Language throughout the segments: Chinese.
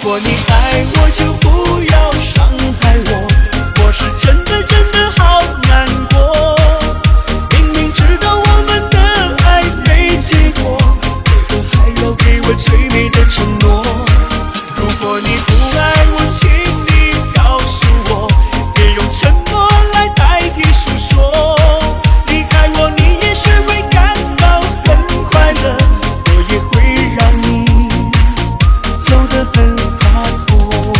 果你爱我，就不要伤害我。我是真的真的好难过，明明知道我们的爱没结果，为何还要给我最美的承诺？如果你不爱我，请你告诉我，别用沉默来代替诉说。离开我，你也许会感到很快乐，我也会让你走得很洒脱。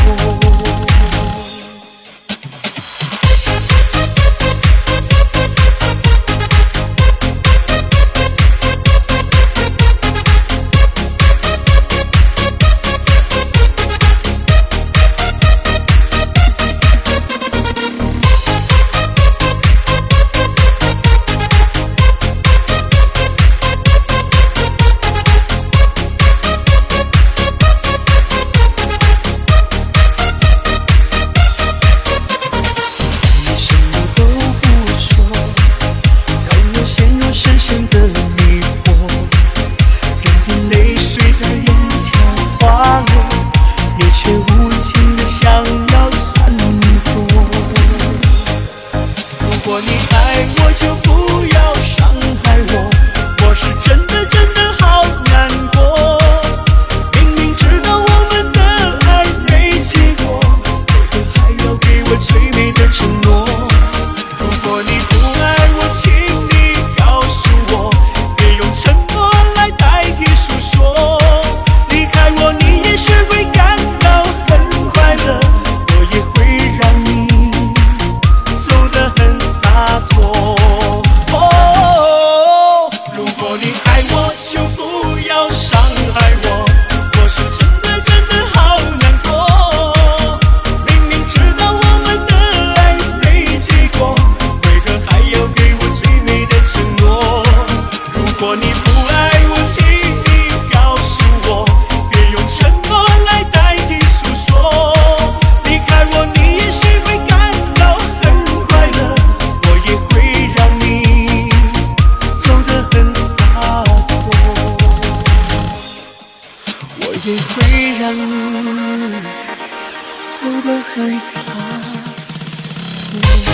如果你爱我，就不要伤害我。我是真的真的好难过，明明知道我们的爱没结果，为何还要给我最美的承诺？如果你不爱我，请你告诉我，别用沉默来代替诉说。离开我，你也许会感到很快乐，我也会让你走得很洒脱。如果你爱我，就不要伤害我。我是真的真的好难过，明明知道我们的爱没结果，为何还要给我最美的承诺？如果你不爱我，请你告诉我，别用沉默来代替诉说。离开我，你也许会感到很快乐，我也会让你走得很洒脱，我也会让你走得很洒脱。